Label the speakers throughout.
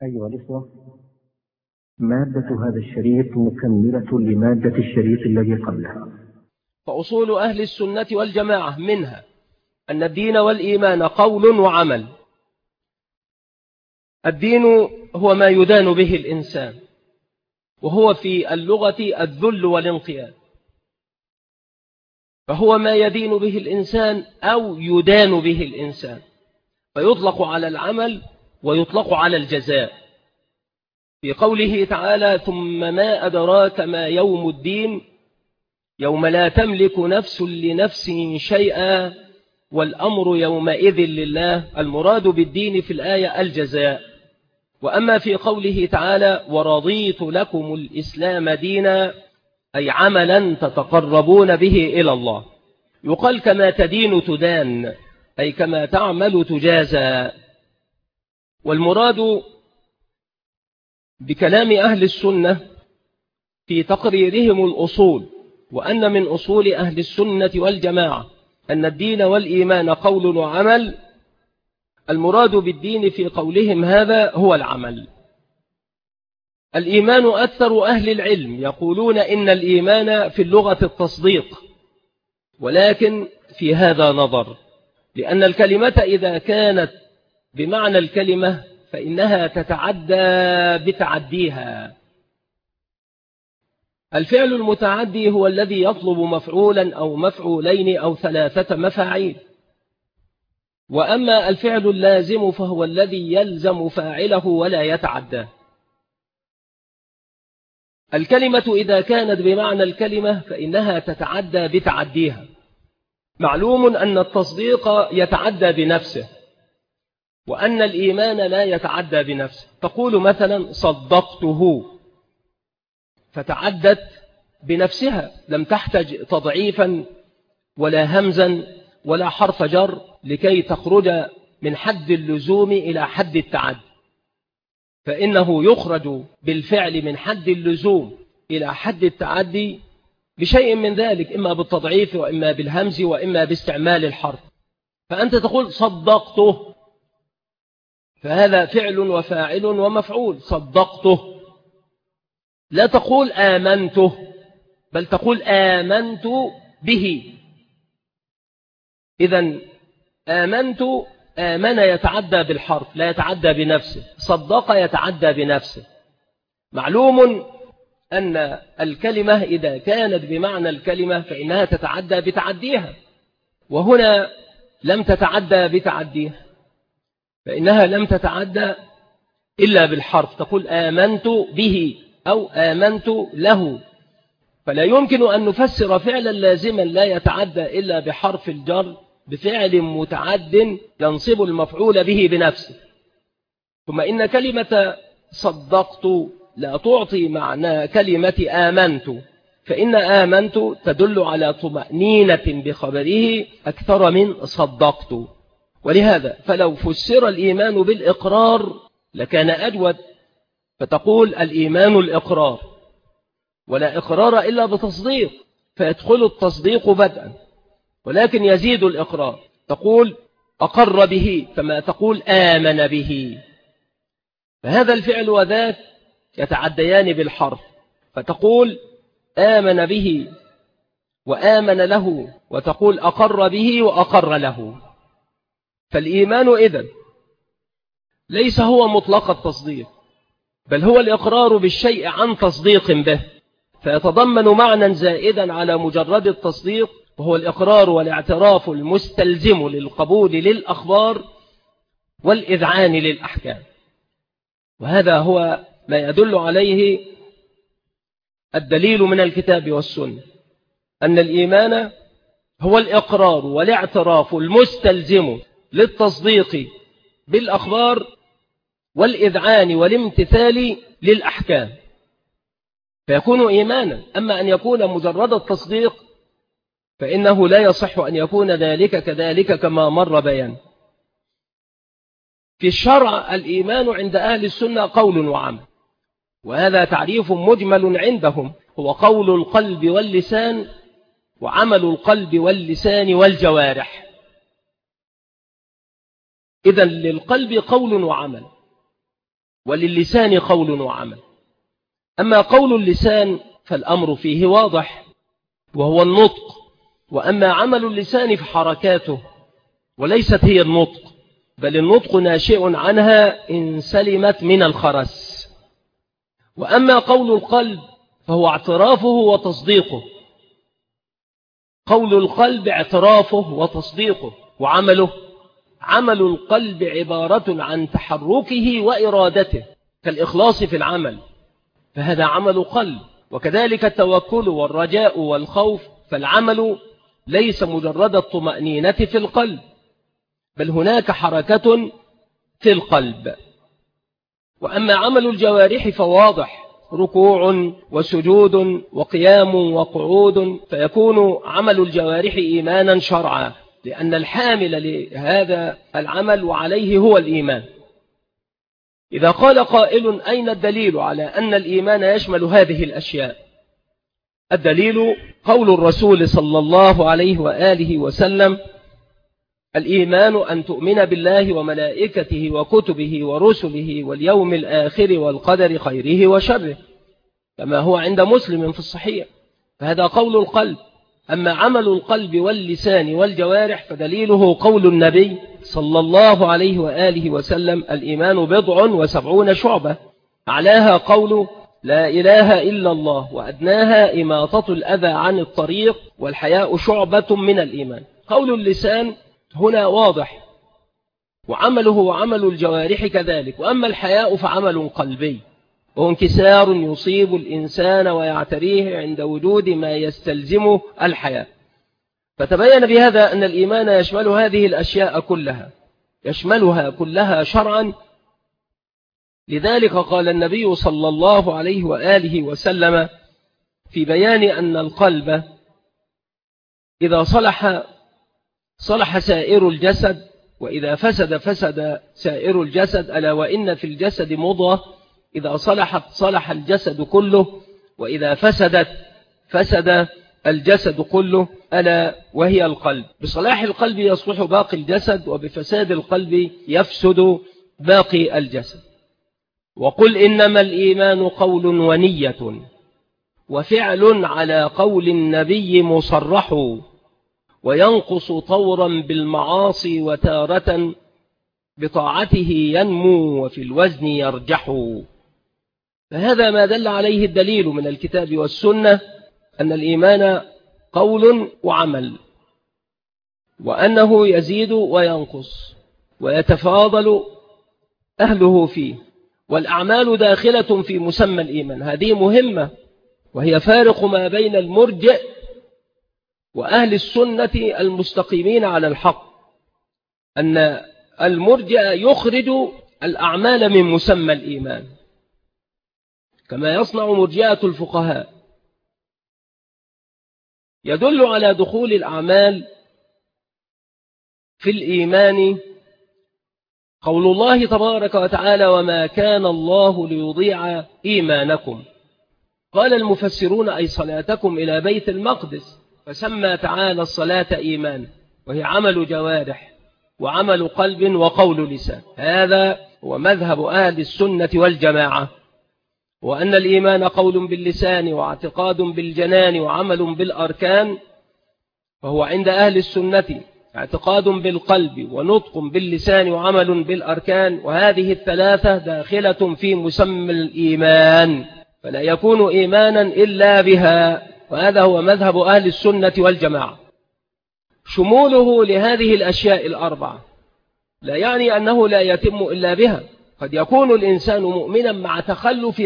Speaker 1: أيها الإخوة، مادة هذا الشريط مكملة لمادة الشريط الذي قبله.
Speaker 2: فأصول أهل السنة والجماعة منها أن الدين والإيمان قول وعمل. الدين هو ما يدان به الإنسان، وهو في اللغة الذل والانقياد، فهو ما يدين به الإنسان أو يدان به الإنسان، فيطلق على العمل ويطلق على الجزاء. في قوله تعالى: ثم ما أدراك ما يوم الدين يوم لا تملك نفس لنفس شيئا والأمر يومئذ لله. المراد بالدين في الآية الجزاء. وأما في قوله تعالى: ورضيت لكم الإسلام دينا، أي عملا تتقربون به إلى الله. يقال كما تدين تدان، أي كما تعمل تجازى. والمراد بكلام أهل السنة في تقريرهم الأصول، وأن من أصول أهل السنة والجماعة أن الدين والإيمان قول وعمل. المراد بالدين في قولهم هذا هو العمل. الإيمان أكثر أهل العلم يقولون إن الإيمان في اللغة التصديق، ولكن في هذا نظر، لأن الكلمة إذا كانت بمعنى الكلمة فإنها تتعدى بتعديها. الفعل المتعدي هو الذي يطلب مفعولا أو مفعولين أو ثلاثة مفاعيل، وأما الفعل اللازم فهو الذي يلزم فاعله ولا يتعدى. الكلمة إذا كانت بمعنى الكلمة فإنها تتعدى بتعديها. معلوم أن التصديق يتعدى بنفسه، وأن الإيمان لا يتعدى بنفسه. تقول مثلا صدقته، فتعدت بنفسها، لم تحتج تضعيفا ولا همزا ولا حرف جر لكي تخرج من حد اللزوم إلى حد التعدي، فإنه يخرج بالفعل من حد اللزوم إلى حد التعدي بشيء من ذلك، إما بالتضعيف وإما بالهمز وإما باستعمال الحرف. فأنت تقول صدقته، فهذا فعل وفاعل ومفعول. صدقته، لا تقول آمنته، بل تقول آمنت به. إذن آمنت، آمن يتعدى بالحرف لا يتعدى بنفسه، صدق يتعدى بنفسه. معلوم أن الكلمة إذا كانت بمعنى الكلمة فإنها تتعدى بتعديها، وهنا لم تتعدى بتعديها، فإنها لم تتعدى إلا بالحرف. تقول آمنت به أو آمنت له، فلا يمكن أن نفسر فعلا لازما لا يتعدى إلا بحرف الجر بفعل متعد ينصب المفعول به بنفسه. ثم إن كلمة صدقت لا تعطي معنى كلمة آمنت، فإن آمنت تدل على طمأنينة بخبره أكثر من صدقت. ولهذا فلو فسر الإيمان بالإقرار لكان أجود، فتقول الإيمان الإقرار، ولا إقرار إلا بتصديق، فيدخل التصديق بدءا، ولكن يزيد الإقرار. تقول أقر به كما تقول آمن به، فهذا الفعل وذاك يتعديان بالحرف، فتقول آمن به وآمن له، وتقول أقر به وأقر له. فالإيمان إذن ليس هو مطلق التصديق، بل هو الإقرار بالشيء عن تصديق به، فيتضمن معنى زائدا على مجرد التصديق، وهو الإقرار والاعتراف المستلزم للقبول للأخبار والإذعان للأحكام. وهذا هو ما يدل عليه الدليل من الكتاب والسنة، أن الإيمان هو الإقرار والاعتراف المستلزم للتصديق بالأخبار والإذعان والامتثال للأحكام، فيكون إيمانا. أما أن يكون مجرد التصديق فإنه لا يصح أن يكون ذلك كذلك كما مر بيان. في الشرع الإيمان عند أهل السنة قول وعمل، وهذا تعريف مجمل عندهم، هو قول القلب واللسان وعمل القلب واللسان والجوارح. إذن للقلب قول وعمل، وللسان قول وعمل. أما قول اللسان فالأمر فيه واضح وهو النطق، وأما عمل اللسان فحركاته، وليست هي النطق، بل النطق ناشئ عنها إن سلمت من الخرس. وأما قول القلب فهو اعترافه وتصديقه. قول القلب اعترافه وتصديقه، وعمله عمل القلب عبارة عن تحركه وإرادته كالإخلاص في العمل، فهذا عمل قلب. وكذلك التوكل والرجاء والخوف، فالعمل ليس مجرد الطمأنينة في القلب، بل هناك حركة في القلب. وأما عمل الجوارح فواضح، ركوع وسجود وقيام وقعود، فيكون عمل الجوارح إيمانا شرعا، لأن الحامل لهذا العمل وعليه هو الإيمان. إذا قال قائل أين الدليل على أن الإيمان يشمل هذه الأشياء؟ الدليل قول الرسول صلى الله عليه وآله وسلم: الإيمان أن تؤمن بالله وملائكته وكتبه ورسله واليوم الآخر والقدر خيره وشره، كما هو عند مسلم في الصحيح، فهذا قول القلب. أما عمل القلب واللسان والجوارح فدليله قول النبي صلى الله عليه وآله وسلم: الإيمان 70 شعبة، أعلاها قول لا إله إلا الله، وأدناها إماطة الأذى عن الطريق، والحياء شعبة من الإيمان. قول اللسان هنا واضح، وعمله وعمل الجوارح كذلك. وأما الحياء فعمل قلبي، وهو انكسار يصيب الإنسان ويعتريه عند وجود ما يستلزمه الحياء. فتبين بهذا أن الإيمان يشمل هذه الأشياء كلها، يشملها كلها شرعا. لذلك قال النبي صلى الله عليه وآله وسلم في بيان أن القلب إذا صلح سائر الجسد، وإذا فسد سائر الجسد، ألا وإن في الجسد مضغة إذا صلحت صلح الجسد كله، وإذا فسد الجسد كله، ألا وهي القلب. بصلاح القلب يصلح باقي الجسد، وبفساد القلب يفسد باقي الجسد. وقل إنما الإيمان قول ونية وفعل على قول النبي مصرح، وينقص طورا بالمعاصي وتارة بطاعته ينمو وفي الوزن يرجح. فهذا ما دل عليه الدليل من الكتاب والسنة، أن الإيمان قول وعمل، وأنه يزيد وينقص ويتفاضل أهله فيه، والأعمال داخلة في مسمى الإيمان. هذه مهمة، وهي فارق ما بين المرجئ وأهل السنة المستقيمين على الحق، أن المرجئ يخرج الأعمال من مسمى الإيمان، كما يصنع مرجئة الفقهاء. يدل على دخول الأعمال في الإيمان قول الله تبارك وتعالى: وما كان الله ليضيع إيمانكم. قال المفسرون: أي صلاتكم إلى بيت المقدس، فسمى تعالى الصلاة إيمان، وهي عمل جوارح وعمل قلب وقول لسان. هذا هو مذهب أهل السنة والجماعة، وأن الإيمان قول باللسان واعتقاد بالجنان وعمل بالأركان. فهو عند أهل السنة اعتقاد بالقلب ونطق باللسان وعمل بالأركان، وهذه الثلاثة داخلة في مسمى الإيمان، فلا يكون إيمانا إلا بها. وهذا هو مذهب أهل السنة والجماعة. شموله لهذه الأشياء الأربعة لا يعني أنه لا يتم إلا بها. قد يكون الإنسان مؤمنا مع تخلف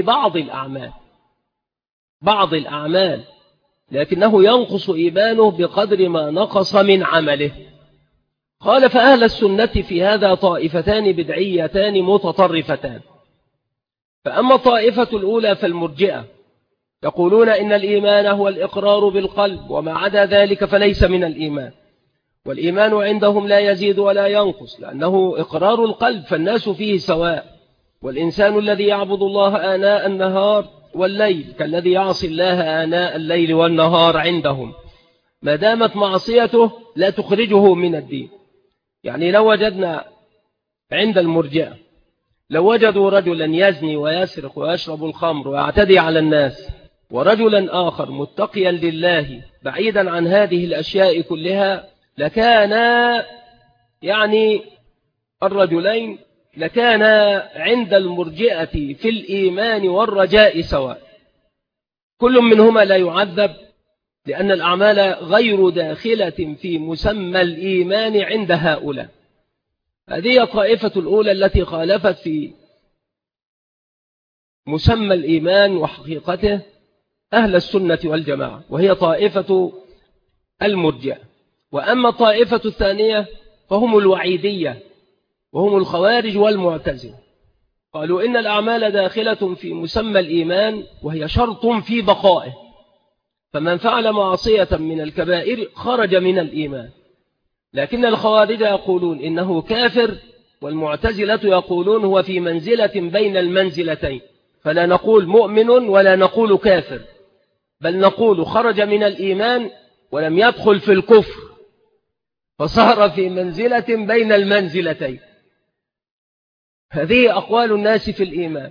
Speaker 2: بعض الأعمال، لكنه ينقص إيمانه بقدر ما نقص من عمله. قال: فأهل السنة في هذا طائفتان بدعيتان متطرفتان. فأما الطائفة الأولى فالمرجئة، يقولون إن الإيمان هو الإقرار بالقلب، وما عدا ذلك فليس من الإيمان. والإيمان عندهم لا يزيد ولا ينقص، لأنه إقرار القلب، فالناس فيه سواء. والإنسان الذي يعبد الله آناء النهار والليل كالذي يعصي الله آناء الليل والنهار عندهم، ما دامت معصيته لا تخرجه من الدين. يعني لو وجدنا عند المرجئة لو وجدوا رجلا يزني ويسرق ويشرب الخمر ويعتدي على الناس ورجلا آخر متقيا لله بعيدا عن هذه الأشياء كلها، لكان الرجلين لكان عند المرجئة في الإيمان والرجاء سواء، كل منهما لا يعذب، لأن الأعمال غير داخلة في مسمى الإيمان عند هؤلاء. هذه الطائفة الأولى التي خالفت في مسمى الإيمان وحقيقته أهل السنة والجماعة، وهي طائفة المرجئة. وأما الطائفة الثانية فهم الوعيدية، وهم الخوارج والمعتزلة، قالوا إن الأعمال داخلة في مسمى الإيمان وهي شرط في بقائه، فمن فعل معصية من الكبائر خرج من الإيمان. لكن الخوارج يقولون إنه كافر، والمعتزلة يقولون هو في منزلة بين المنزلتين، فلا نقول مؤمن ولا نقول كافر، بل نقول خرج من الإيمان ولم يدخل في الكفر، فصار في منزلة بين المنزلتين. هذه أقوال الناس في الإيمان.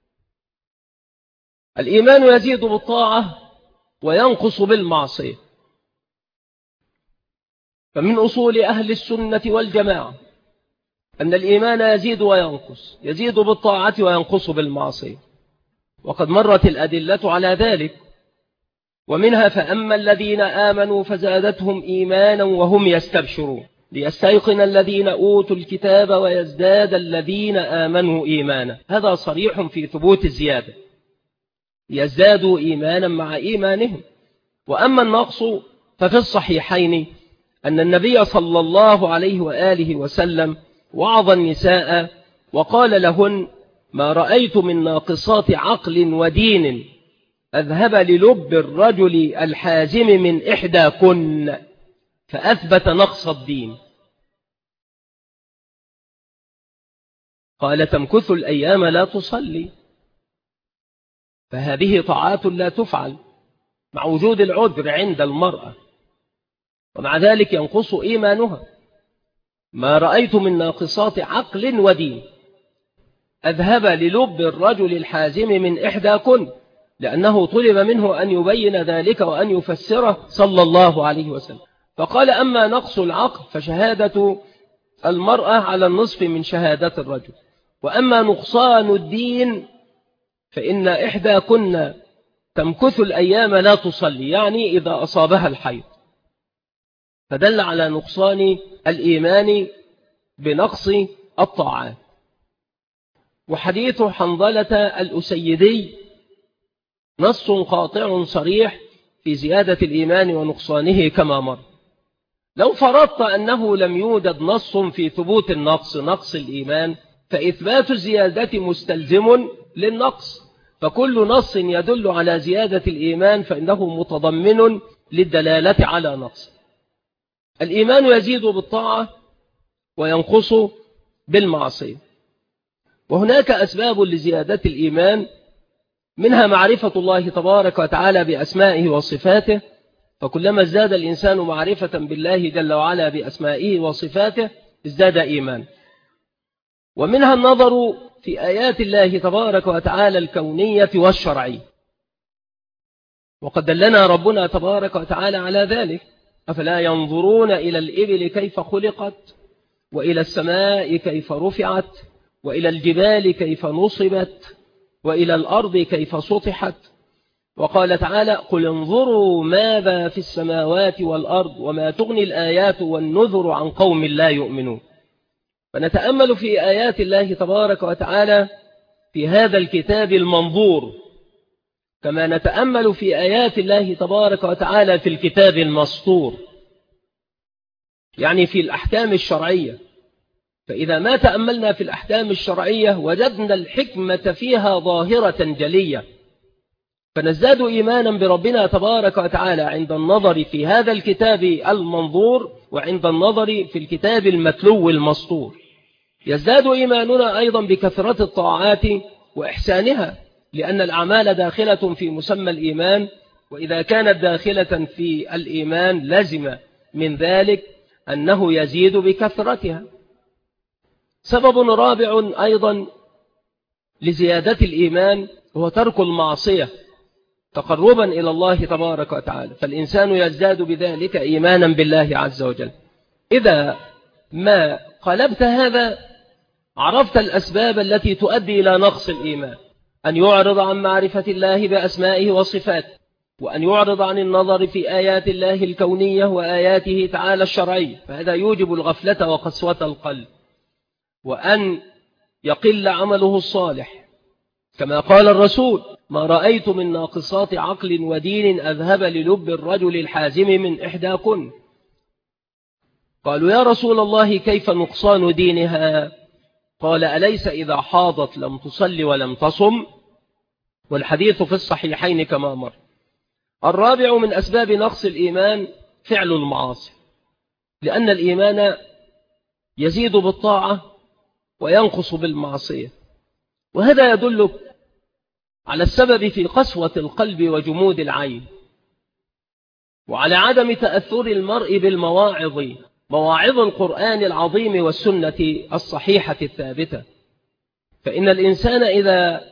Speaker 2: الإيمان يزيد بالطاعة وينقص بالمعصية، فمن أصول أهل السنة والجماعة أن الإيمان يزيد وينقص، يزيد بالطاعة وينقص بالمعصية، وقد مرت الأدلة على ذلك، ومنها فأما الذين آمنوا فزادتهم إيمانا وهم يستبشرون ليستيقن الذين أوتوا الكتاب ويزداد الذين آمنوا إيمانا. هذا صريح في ثبوت الزيادة، يزدادوا إيمانا مع إيمانهم. وأما النقص ففي الصحيحين أن النبي صلى الله عليه وآله وسلم وعظ النساء وقال لهن: ما رأيت من ناقصات عقل ودين أذهب للب الرجل الحازم من إحداكن، فأثبت نقص الدين. قال: تمكث الأيام لا تصلي، فهذه طاعات لا تفعل مع وجود العذر عند المرأة، ومع ذلك ينقص إيمانها. ما رأيت من ناقصات عقل ودين أذهب للب الرجل الحازم من إحداكن، لأنه طلب منه أن يبين ذلك وأن يفسره صلى الله عليه وسلم. فقال: أما نقص العقل فشهادة المرأة على النصف من شهادة الرجل، وأما نقصان الدين فإن إحداكن تمكث الأيام لا تصلي، يعني إذا أصابها الحيض، فدل على نقصان الإيمان بنقص الطاعات. وحديث حنظلة الأسيدي نص قاطع صريح في زيادة الإيمان ونقصانه كما مر. لو فرضت أنه لم يوجد نص في ثبوت نقص الإيمان، فإثبات الزيادة مستلزم للنقص، فكل نص يدل على زيادة الإيمان فإنه متضمن للدلالة على نقص. الإيمان يزيد بالطاعة وينقص بالمعصية، وهناك أسباب لزيادة الإيمان، منها معرفة الله تبارك وتعالى بأسمائه وصفاته، فكلما ازداد الإنسان معرفة بالله جل وعلا بأسمائه وصفاته ازداد إيمان. ومنها النظر في آيات الله تبارك وتعالى الكونية والشرعية، وقد دلنا ربنا تبارك وتعالى على ذلك: أفلا ينظرون إلى الإبل كيف خلقت، وإلى السماء كيف رفعت، وإلى الجبال كيف نصبت، وإلى الأرض كيف سطحت. وقال تعالى: قل انظروا ماذا في السماوات والأرض وما تغني الآيات والنذر عن قوم لا يؤمنون. فنتأمل في آيات الله تبارك وتعالى في هذا الكتاب المنظور، كما نتأمل في آيات الله تبارك وتعالى في الكتاب المسطور، يعني في الأحكام الشرعية. فإذا ما تأملنا في الأحكام الشرعية وجدنا الحكمة فيها ظاهرة جلية، فنزداد إيمانا بربنا تبارك وتعالى عند النظر في هذا الكتاب المنظور وعند النظر في الكتاب المتلو المسطور. يزداد إيماننا أيضا بكثرة الطاعات وإحسانها، لأن الأعمال داخلة في مسمى الإيمان، وإذا كانت داخلة في الإيمان لزم من ذلك أنه يزيد بكثرتها. سبب رابع أيضا لزيادة الإيمان هو ترك المعصية تقربا إلى الله تبارك وتعالى، فالإنسان يزداد بذلك إيمانا بالله عز وجل. إذا ما قلبت هذا عرفت الأسباب التي تؤدي إلى نقص الإيمان: أن يعرض عن معرفة الله بأسمائه وصفاته، وأن يعرض عن النظر في آيات الله الكونية وآياته تعالى الشرعية، فهذا يوجب الغفلة وقسوة القلب، وأن يقل عمله الصالح، كما قال الرسول: ما رأيت من ناقصات عقل ودين أذهب للب الرجل الحازم من إحداكن. قالوا: يا رسول الله كيف نقصان دينها؟ قال: أليس إذا حاضت لم تصل ولم تصم؟ والحديث في الصحيحين كما مر. الرابع من أسباب نقص الإيمان فعل المعاصي، لأن الإيمان يزيد بالطاعة وينقص بالمعصية، وهذا يدلك على السبب في قسوة القلب وجمود العين، وعلى عدم تأثر المرء بالمواعظ، مواعظ القرآن العظيم والسنة الصحيحة الثابتة. فإن الإنسان إذا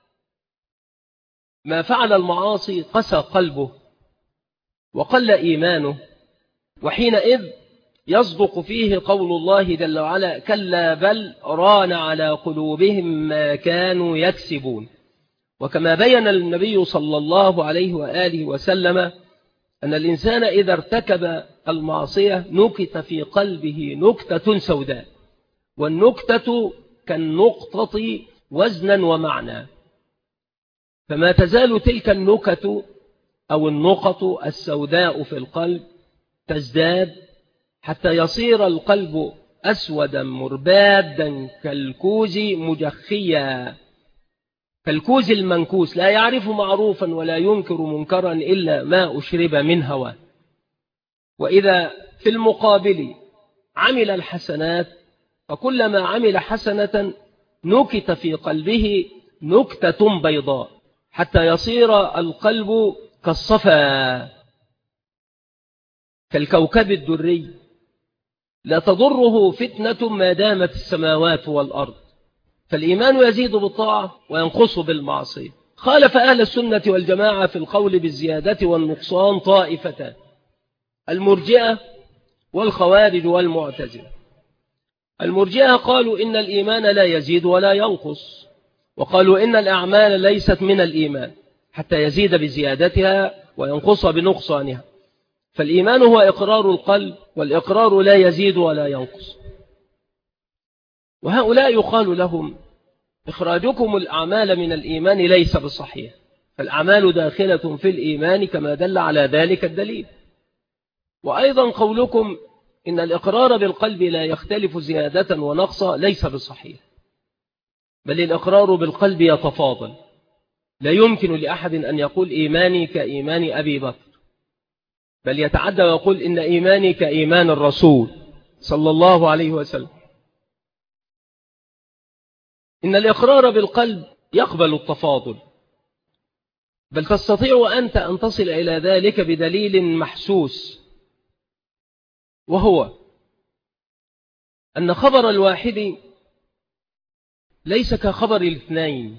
Speaker 2: ما فعل المعاصي قسى قلبه وقل إيمانه، وحينئذ يصدق فيه قول الله جل وعلا: كلا بل ران على قلوبهم ما كانوا يكسبون. وكما بين النبي صلى الله عليه وآله وسلم أن الإنسان إذا ارتكب المعصية نكت في قلبه نكتة سوداء، والنكتة كالنقطة وزنا ومعنى، فما تزال تلك النكت أو النقط السوداء في القلب تزداد حتى يصير القلب أسودا مربادا كالكوز مجخيا، كالكوز المنكوس، لا يعرف معروفا ولا ينكر منكرا إلا ما أشرب من هواه. وإذا في المقابل عمل الحسنات فكلما عمل حسنة نكت في قلبه نكتة بيضاء حتى يصير القلب كالصفا، كالكوكب الدري، لا تضره فتنة ما دامت السماوات والأرض. فالإيمان يزيد بالطاعة وينقص بالمعصية. خالف أهل السنة والجماعة في القول بالزيادة والنقصان طائفتان: المرجئة والخوارج والمعتزلة. المرجئة قالوا إن الإيمان لا يزيد ولا ينقص، وقالوا إن الأعمال ليست من الإيمان حتى يزيد بزيادتها وينقص بنقصانها، فالإيمان هو إقرار القلب، والإقرار لا يزيد ولا ينقص. وهؤلاء يقال لهم: إخراجكم الأعمال من الإيمان ليس بالصحيح، فالأعمال داخلة في الإيمان كما دل على ذلك الدليل. وأيضا قولكم إن الإقرار بالقلب لا يختلف زيادة ونقصا ليس بالصحيح، بل الإقرار بالقلب يتفاضل، لا يمكن لأحد أن يقول إيماني كإيمان أبي بكر، بل يتعدى ويقول إن إيماني كإيمان الرسول صلى الله عليه وسلم. إن الإقرار بالقلب يقبل التفاضل، بل تستطيع أنت أن تصل إلى ذلك بدليل محسوس، وهو أن خبر الواحد ليس كخبر الاثنين.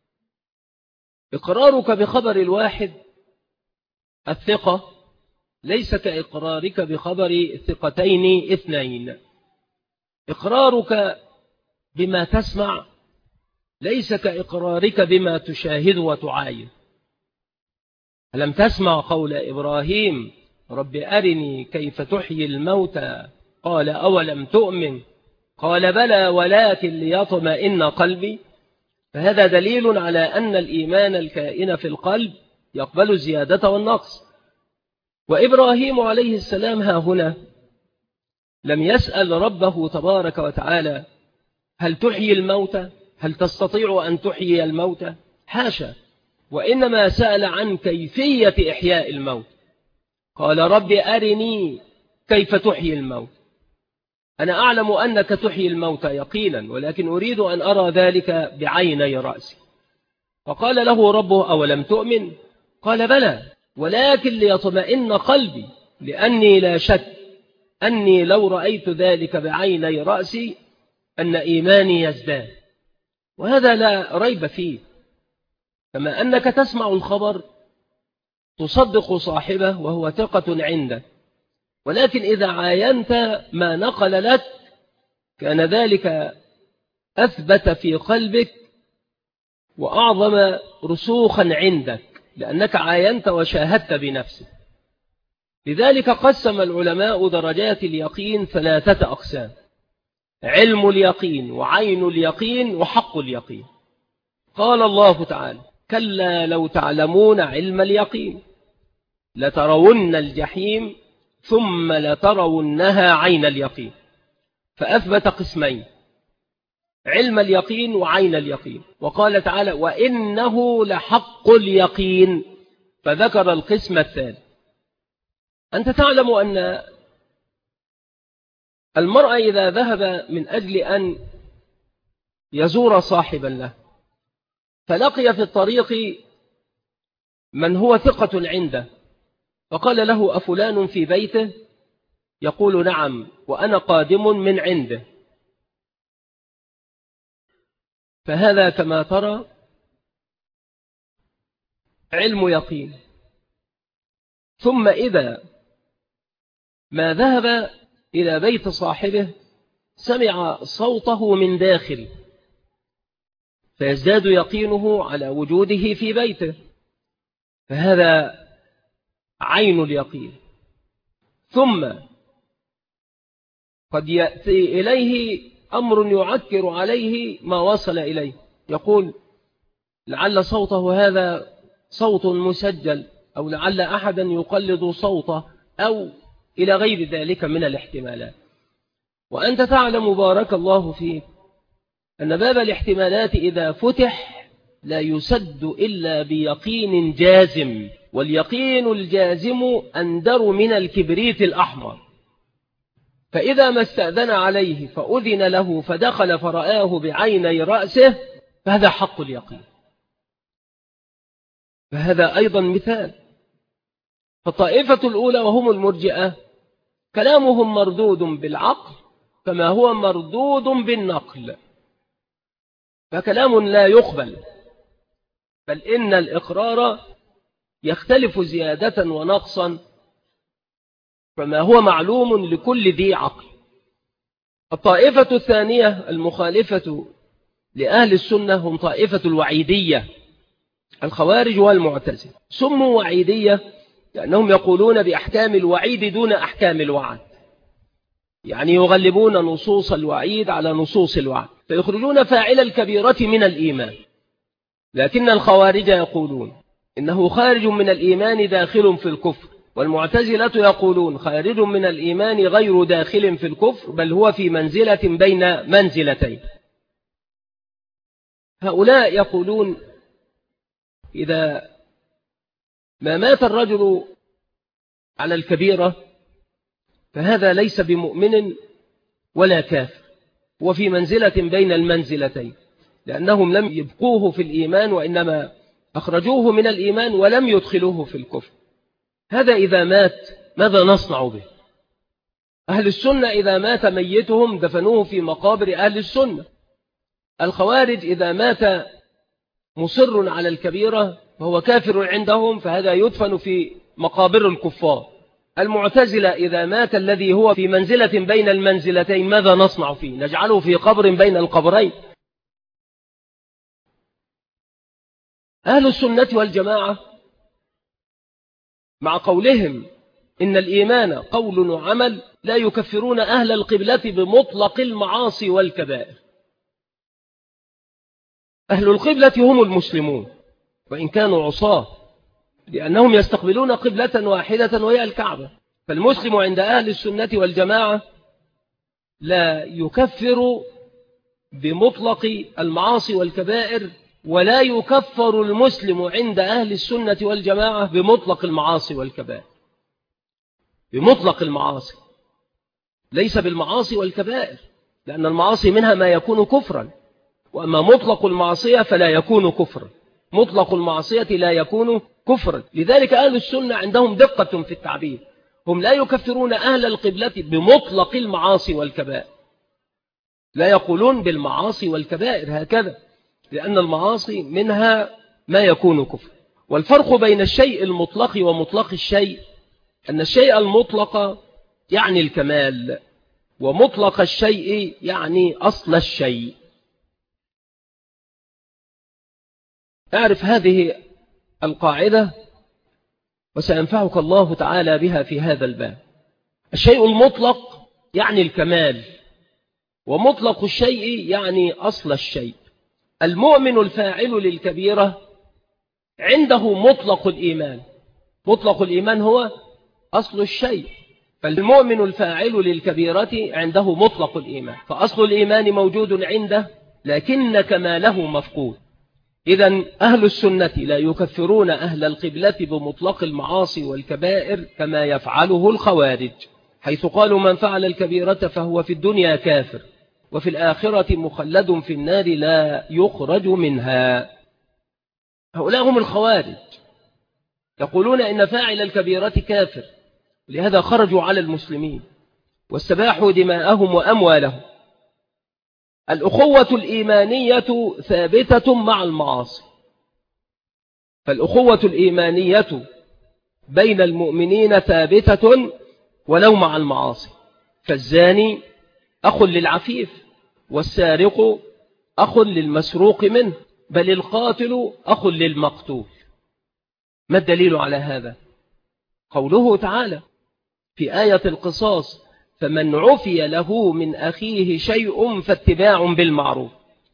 Speaker 2: إقرارك بخبر الواحد الثقة ليس كإقرارك بخبر الثقتين اثنين. إقرارك بما تسمع ليس كإقرارك بما تشاهد وتعاين. ألم تسمع قول إبراهيم: رب أرني كيف تحيي الموتى؟ قال: أولم تؤمن؟ قال: بلى ولكن ليطمئن قلبي. فهذا دليل على أن الإيمان الكائن في القلب يقبل الزيادة والنقص. وإبراهيم عليه السلام ها هنا لم يسأل ربه تبارك وتعالى: هل تحيي الموتى؟ هل تستطيع أن تحيي الموتى؟ حاشا، وإنما سأل عن كيفية إحياء الموت. قال: رب أرني كيف تحيي الموت. أنا أعلم أنك تحيي الموتى يقينا، ولكن أريد أن أرى ذلك بعيني رأسي. فقال له ربه: أولم تؤمن؟ قال: بلى ولكن ليطمئن قلبي، لأني لا شك أني لو رأيت ذلك بعيني رأسي أن إيماني يزداد. وهذا لا ريب فيه، كما أنك تسمع الخبر تصدق صاحبه وهو ثقة عندك، ولكن إذا عاينت ما نقل لك كان ذلك أثبت في قلبك وأعظم رسوخا عندك، لأنك عاينت وشاهدت بنفسك. لذلك قسم العلماء درجات اليقين 3 أقسام: علم اليقين وعين اليقين وحق اليقين. قال الله تعالى: كلا لو تعلمون علم اليقين لترون الجحيم ثم لترونها عين اليقين. فأثبت قسمين: علم اليقين وعين اليقين. وقال تعالى: وإنه لحق اليقين، فذكر القسم الثالث. أنت تعلم أن المرء إذا ذهب من أجل أن يزور صاحبا له فلقي في الطريق من هو ثقة عنده فقال له: أفلان في بيته؟ يقول: نعم، وأنا قادم من عنده. فهذا كما ترى علم يقين. ثم إذا ما ذهب إلى بيت صاحبه سمع صوته من داخل فيزداد يقينه على وجوده في بيته، فهذا عين اليقين. ثم قد يأتي إليه أمر يعكر عليه ما وصل إليه، يقول: لعل صوته هذا صوت مسجل، أو لعل أحدا يقلد صوته، أو إلى غير ذلك من الاحتمالات. وأنت تعلم بارك الله فيك أن باب الاحتمالات إذا فتح لا يسد إلا بيقين جازم، واليقين الجازم أندر من الكبريت الأحمر. فإذا ما استأذن عليه فأذن له فدخل فرآه بعيني رأسه فهذا حق اليقين. فهذا أيضا مثال. فالطائفة الأولى وهم المرجئة كلامهم مردود بالعقل كما هو مردود بالنقل، فكلام لا يقبل، بل إن الإقرار يختلف زيادة ونقصا كما هو معلوم لكل ذي عقل. الطائفة الثانية المخالفة لأهل السنة هم طائفة الوعيدية، الخوارج والمعتزلة. سموا وعيدية لأنهم يقولون بأحكام الوعيد دون أحكام الوعد، يعني يغلبون نصوص الوعيد على نصوص الوعد، فيخرجون فاعل الكبيرة من الإيمان. لكن الخوارج يقولون إنه خارج من الإيمان داخل في الكفر، والمعتزلة يقولون خارج من الإيمان غير داخل في الكفر، بل هو في منزلة بين منزلتين. هؤلاء يقولون إذا ما مات الرجل على الكبيرة فهذا ليس بمؤمن ولا كافر، وفي منزلة بين المنزلتين، لأنهم لم يبقوه في الإيمان وإنما أخرجوه من الإيمان ولم يدخلوه في الكفر. هذا إذا مات ماذا نصنع به؟ أهل السنة إذا مات ميتهم دفنوه في مقابر أهل السنة. الخوارج إذا مات مصر على الكبيرة فهو كافر عندهم، فهذا يدفن في مقابر الكفار. المعتزلة إذا مات الذي هو في منزلة بين المنزلتين ماذا نصنع فيه؟ نجعله في قبر بين القبرين. أهل السنة والجماعة مع قولهم إن الإيمان قول وعمل لا يكفرون أهل القبلة بمطلق المعاصي والكبائر. أهل القبلة هم المسلمون وإن كانوا عصاة، لأنهم يستقبلون قبلة واحدة وهي الكعبة. فالمسلم عند أهل السنة والجماعة لا يكفر بمطلق المعاصي والكبائر، ولا يكفر المسلم عند أهل السنة والجماعة بمطلق المعاصي والكبائر. بمطلق المعاصي، ليس بالمعاصي والكبائر، لأن المعاصي منها ما يكون كفرا، وأما مطلق المعصية فلا يكون كفرا. مطلق المعصية لا يكون كفرا. لذلك أهل السنة عندهم دقة في التعبير، هم لا يكفرون أهل القبلة بمطلق المعاصي والكبائر، لا يقولون بالمعاصي والكبائر هكذا، لأن المعاصي منها ما يكون كفر. والفرق بين الشيء المطلق ومطلق الشيء أن الشيء المطلق يعني الكمال، ومطلق الشيء يعني أصل الشيء. اعرف هذه القاعدة وسينفعك الله تعالى بها في هذا الباب. الشيء المطلق يعني الكمال، ومطلق الشيء يعني أصل الشيء. المؤمن الفاعل للكبيرة عنده مطلق الإيمان. مطلق الإيمان هو أصل الشيء، فالمؤمن الفاعل للكبيرة عنده مطلق الإيمان، فأصل الإيمان موجود عنده لكن كماله مفقود. إذن أهل السنة لا يكفرون أهل القبلة بمطلق المعاصي والكبائر كما يفعله الخوارج، حيث قالوا من فعل الكبيرة فهو في الدنيا كافر وفي الآخرة مخلد في النار لا يخرج منها. هؤلاء هم الخوارج، يقولون إن فاعل الكبيرة كافر، لهذا خرجوا على المسلمين واستباحوا دماءهم وأموالهم. الأخوة الإيمانية ثابتة مع المعاصي، فالأخوة الإيمانية بين المؤمنين ثابتة ولو مع المعاصي. فالزاني أخ للعفيف، والسارق أخ للمسروق منه، بل القاتل أخ للمقتول. ما الدليل على هذا؟ قوله تعالى في آية القصاص فمن عفي له من أخيه شيء فاتباع بالمعروف.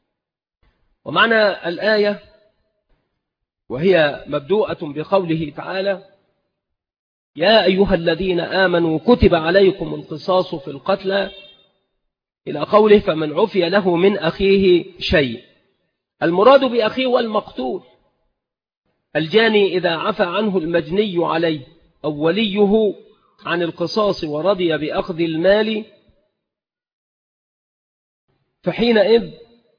Speaker 2: ومعنى الآية وهي مبدوءة بقوله تعالى يا أيها الذين آمنوا كتب عليكم القصاص في القتلى إلى قوله فمن عفي له من أخيه شيء. المراد بأخيه والمقتول. الجاني إذا عفى عنه المجني عليه أو وليه عن القصاص ورضي بأخذ المال فحينئذ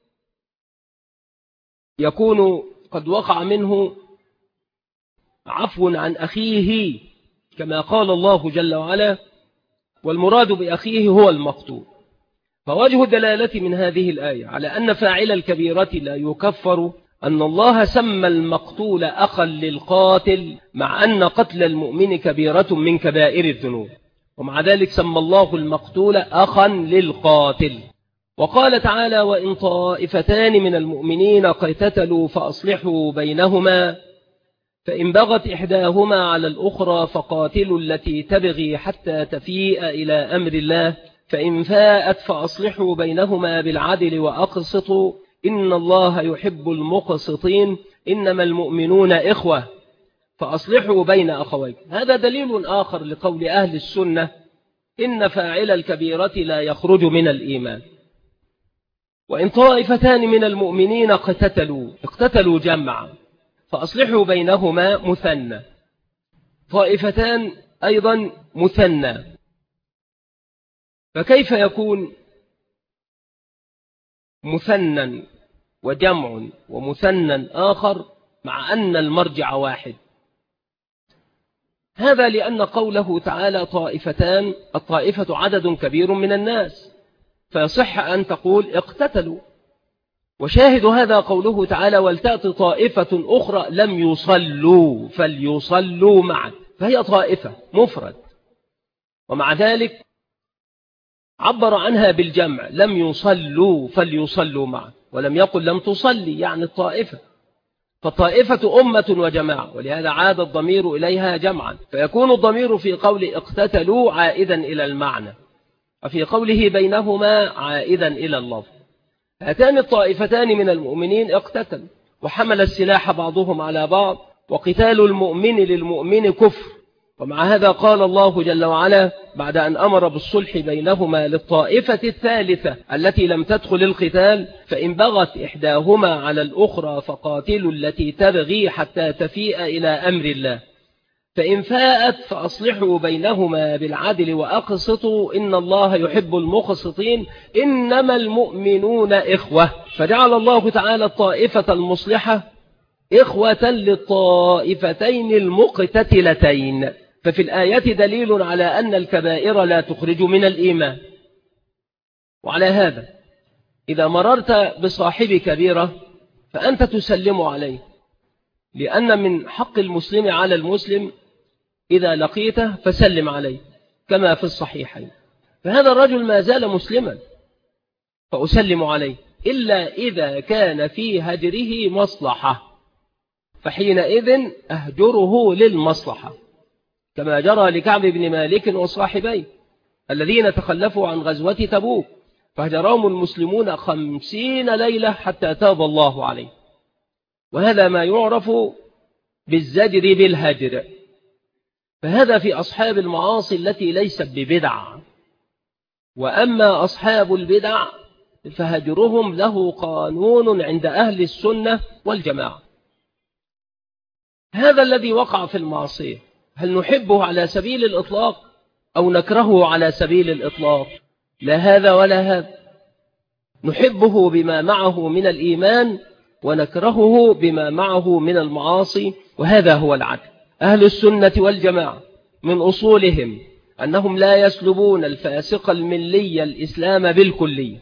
Speaker 2: يكون قد وقع منه عفو عن أخيه كما قال الله جل وعلا والمراد بأخيه هو المقتول. فوجه الدلالة من هذه الآية على أن فاعل الكبيرة لا يكفر أن الله سمى المقتول أخا للقاتل، مع أن قتل المؤمن كبيرة من كبائر الذنوب، ومع ذلك سمى الله المقتول أخا للقاتل. وقال تعالى وإن طائفتان من المؤمنين اقتتلوا فأصلحوا بينهما فإن بغت إحداهما على الأخرى فقاتلوا التي تبغي حتى تفيء إلى أمر الله فإن فاءت فأصلحوا بينهما بالعدل وأقسطوا إن الله يحب المقسطين إنما المؤمنون إخوة فأصلحوا بين أخويكم. هذا دليل آخر لقول أهل السنة إن فاعل الكبيرة لا يخرج من الإيمان. وإن طائفتان من المؤمنين اقتتلوا جمعا فأصلحوا بينهما مثنى. طائفتان أيضا مثنى، فكيف يكون مثنى وجمع ومثنى آخر مع أن المرجع واحد؟ هذا لأن قوله تعالى طائفتان، الطائفة عدد كبير من الناس، فيصح أن تقول اقتتلوا. وشاهد هذا قوله تعالى ولتأت طائفة أخرى لم يصلوا فليصلوا معا، فهي طائفة مفرد، ومع ذلك عبر عنها بالجمع لم يصلوا فليصلوا معا، ولم يقل لم تصلي يعني الطائفة. فالطائفة أمة وجماعة، ولهذا عاد الضمير إليها جمعا، فيكون الضمير في قول اقتتلوا عائدا إلى المعنى، وفي قوله بينهما عائدا إلى اللفظ. هاتان الطائفتان من المؤمنين اقتتلوا وحمل السلاح بعضهم على بعض، وقتال المؤمن للمؤمن كفر. ومع هذا قال الله جل وعلا بعد أن أمر بالصلح بينهما للطائفة الثالثة التي لم تدخل القتال فإن بغت إحداهما على الأخرى فقاتلوا التي تبغي حتى تفيء إلى أمر الله فإن فاءت فأصلحوا بينهما بالعدل وأقسطوا إن الله يحب المقسطين إنما المؤمنون إخوة. فجعل الله تعالى الطائفة المصلحة إخوة للطائفتين المقتتلتين. ففي الآية دليل على أن الكبائر لا تخرج من الإيمان. وعلى هذا إذا مررت بصاحب كبيرة فأنت تسلم عليه، لأن من حق المسلم على المسلم إذا لقيته فسلم عليه كما في الصحيحين. فهذا الرجل ما زال مسلما فأسلم عليه، إلا إذا كان في هجره مصلحة، فحينئذ أهجره للمصلحة، كما جرى لكعب بن مالك وصاحبيه الذين تخلفوا عن غزوة تبوك، فهجرهم المسلمون 50 ليلة حتى تاب الله عليه. وهذا ما يعرف بالزجر بالهجر. فهذا في أصحاب المعاصي التي ليست ببدع. وأما أصحاب البدع فهجرهم له قانون عند أهل السنة والجماعة. هذا الذي وقع في المعصية هل نحبه على سبيل الإطلاق أو نكرهه على سبيل الإطلاق؟ لا هذا ولا هذا، نحبه بما معه من الإيمان ونكرهه بما معه من المعاصي، وهذا هو العدل. أهل السنة والجماعة من أصولهم أنهم لا يسلبون الفاسق الملي الإسلام بالكلية،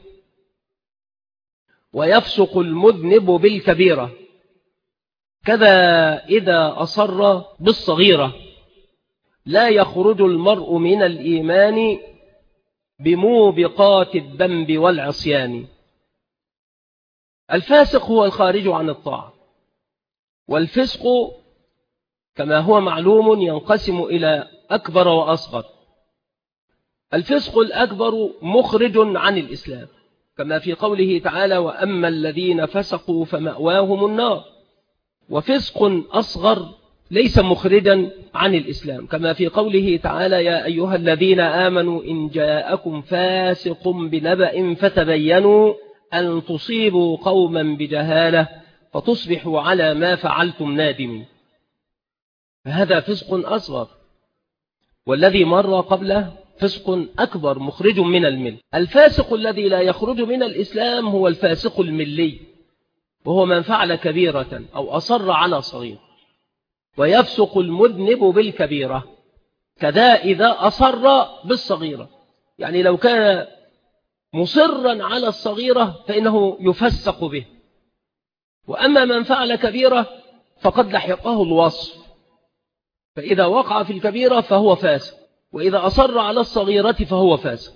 Speaker 2: ويفسق المذنب بالكبيرة، كذا إذا أصر بالصغيرة. لا يخرج المرء من الإيمان بموبقات الذنب والعصيان. الفاسق هو الخارج عن الطاعة، والفسق كما هو معلوم ينقسم إلى أكبر وأصغر. الفسق الأكبر مخرج عن الإسلام، كما في قوله تعالى: وأما الذين فسقوا فمأواهم النار. وفسق أصغر ليس مخرجا عن الإسلام، كما في قوله تعالى: يا أيها الذين آمنوا إن جاءكم فاسق بنبأ فتبينوا أن تصيبوا قوما بجهالة فتصبحوا على ما فعلتم نادمين. فهذا فسق أصغر، والذي مر قبله فسق أكبر مخرج من المل. الفاسق الذي لا يخرج من الإسلام هو الفاسق الملي، وهو من فعل كبيرة أو أصر على صغير. ويفسق المذنب بالكبيرة، كذا إذا أصر بالصغيرة، يعني لو كان مصرا على الصغيرة فإنه يفسق به. وأما من فعل كبيرة فقد لحقه الوصف، فإذا وقع في الكبيرة فهو فاسق، وإذا أصر على الصغيرة فهو فاسق.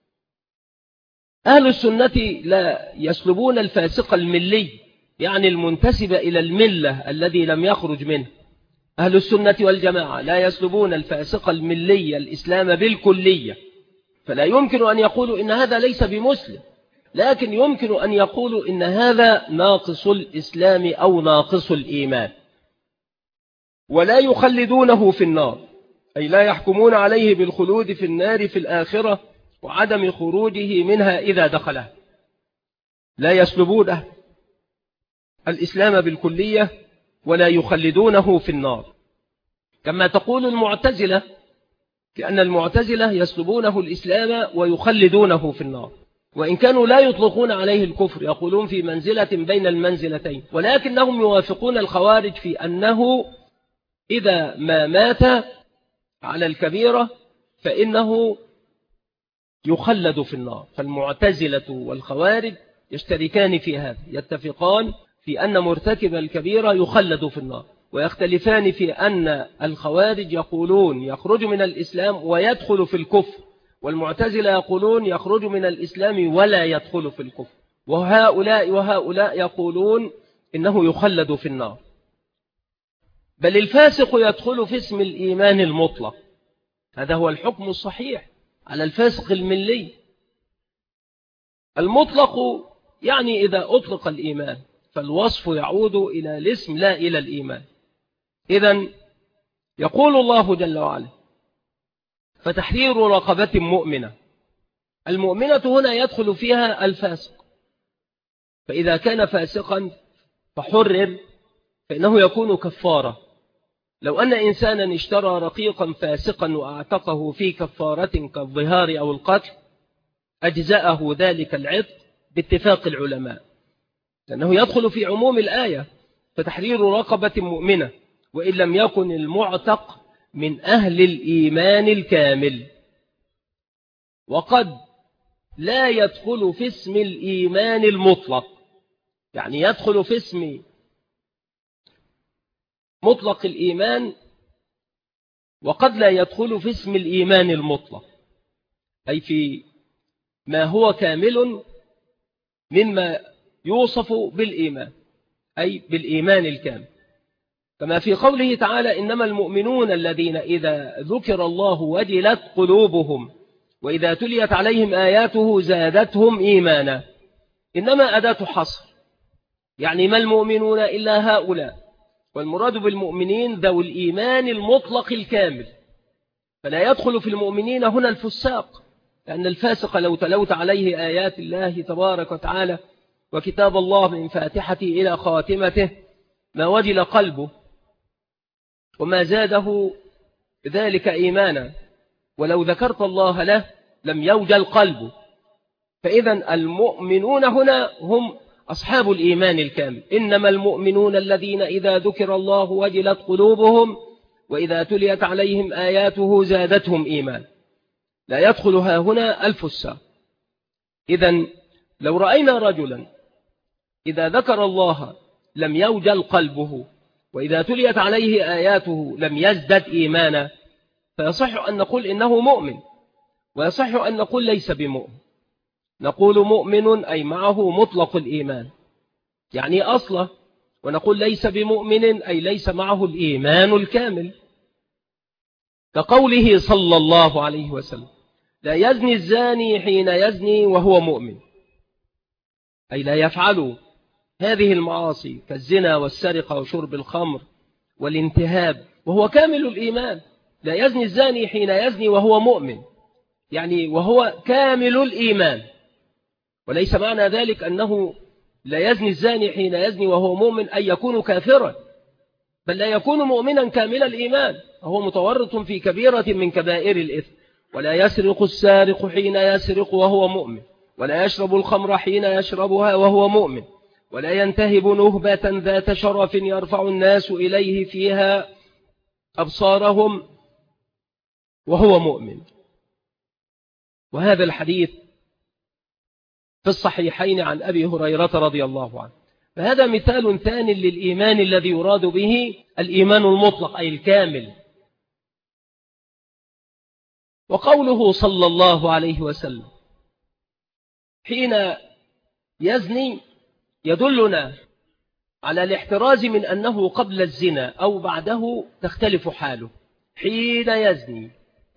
Speaker 2: أهل السنة لا يسلبون الفاسق الملي، يعني المنتسب إلى الملة الذي لم يخرج منه. أهل السنة والجماعة لا يسلبون الفاسق الملي الإسلام بالكلية، فلا يمكن أن يقولوا إن هذا ليس بمسلم، لكن يمكن أن يقولوا إن هذا ناقص الإسلام أو ناقص الإيمان. ولا يخلدونه في النار، أي لا يحكمون عليه بالخلود في النار في الآخرة وعدم خروجه منها إذا دخلها. لا يسلبونه الإسلام بالكلية ولا يخلدونه في النار، كما تقول المعتزلة، لأن المعتزلة يسلبونه الإسلام ويخلدونه في النار، وإن كانوا لا يطلقون عليه الكفر، يقولون في منزلة بين المنزلتين، ولكنهم يوافقون الخوارج في أنه إذا ما مات على الكبيرة فإنه يخلد في النار. فالمعتزلة والخوارج يشتركان في هذا، يتفقان في أن مرتكب الكبيرة يخلد في النار، ويختلفان في أن الخوارج يقولون يخرج من الإسلام ويدخل في الكفر، والمعتزلة يقولون يخرج من الإسلام ولا يدخل في الكفر، وهؤلاء يقولون إنه يخلد في النار. بل الفاسق يدخل في اسم الإيمان المطلق، هذا هو الحكم الصحيح على الفاسق الملي. المطلق يعني إذا أطلق الإيمان فالوصف يعود إلى الاسم لا إلى الإيمان. إذن يقول الله جل وعلا: فتحرير رقبة مؤمنة. المؤمنة هنا يدخل فيها الفاسق، فإذا كان فاسقا فحرر فإنه يكون كفارة. لو أن إنسانا اشترى رقيقا فاسقا وأعتقه في كفارة كالظهار أو القتل أجزأه ذلك العتق باتفاق العلماء، لأنه يدخل في عموم الآية فتحرير رقبة مؤمنة، وإن لم يكن المعتق من أهل الإيمان الكامل. وقد لا يدخل في اسم الإيمان المطلق، يعني يدخل في اسم مطلق الإيمان وقد لا يدخل في اسم الإيمان المطلق، أي في ما هو كامل مما يوصف بالإيمان، أي بالإيمان الكامل، كما في قوله تعالى إنما المؤمنون الذين إذا ذكر الله وجلت قلوبهم وإذا تليت عليهم آياته زادتهم إيمانا. إنما أداة حصر، يعني ما المؤمنون إلا هؤلاء، والمراد بالمؤمنين ذو الإيمان المطلق الكامل، فلا يدخل في المؤمنين هنا الفساق، لأن الفاسق لو تلوت عليه آيات الله تبارك وتعالى وكتاب الله من فاتحته إلى خاتمته ما وجل قلبه وما زاده ذلك إيمانا، ولو ذكرت الله له لم يوجل قلبه. فإذا المؤمنون هنا هم أصحاب الإيمان الكامل، إنما المؤمنون الذين إذا ذكر الله وجلت قلوبهم وإذا تليت عليهم آياته زادتهم إيمان، لا يدخلها هنا الفساق. إذن لو رأينا رجلا إذا ذكر الله لم يوجل قلبه وإذا تليت عليه آياته لم يزدد إيمانا، فيصح أن نقول إنه مؤمن، ويصح أن نقول ليس بمؤمن. نقول مؤمن أي معه مطلق الإيمان، يعني أصله، ونقول ليس بمؤمن أي ليس معه الإيمان الكامل، كقوله صلى الله عليه وسلم لا يزني الزاني حين يزني وهو مؤمن، أي لا يفعل هذه المعاصي كالزنا والسرقة وشرب الخمر والانتهاب وهو كامل الإيمان. لا يزني الزاني حين يزني وهو مؤمن، يعني وهو كامل الإيمان، وليس معنى ذلك أنه لا يزني الزاني حين يزني وهو مؤمن أن يكون كافرا، بل لا يكون مؤمنا كامل الإيمان، وهو متورط في كبيرة من كبائر الإثم. ولا يسرق السارق حين يسرق وهو مؤمن، ولا يشرب الخمر حين يشربها وهو مؤمن، ولا ينتهب نهبة ذات شرف يرفع الناس إليه فيها أبصارهم وهو مؤمن. وهذا الحديث في الصحيحين عن أبي هريرة رضي الله عنه. فهذا مثال ثاني للإيمان الذي يراد به الإيمان المطلق أي الكامل. وقوله صلى الله عليه وسلم حين يزني يدلنا على الاحتراز من أنه قبل الزنا أو بعده تختلف حاله. حين يزني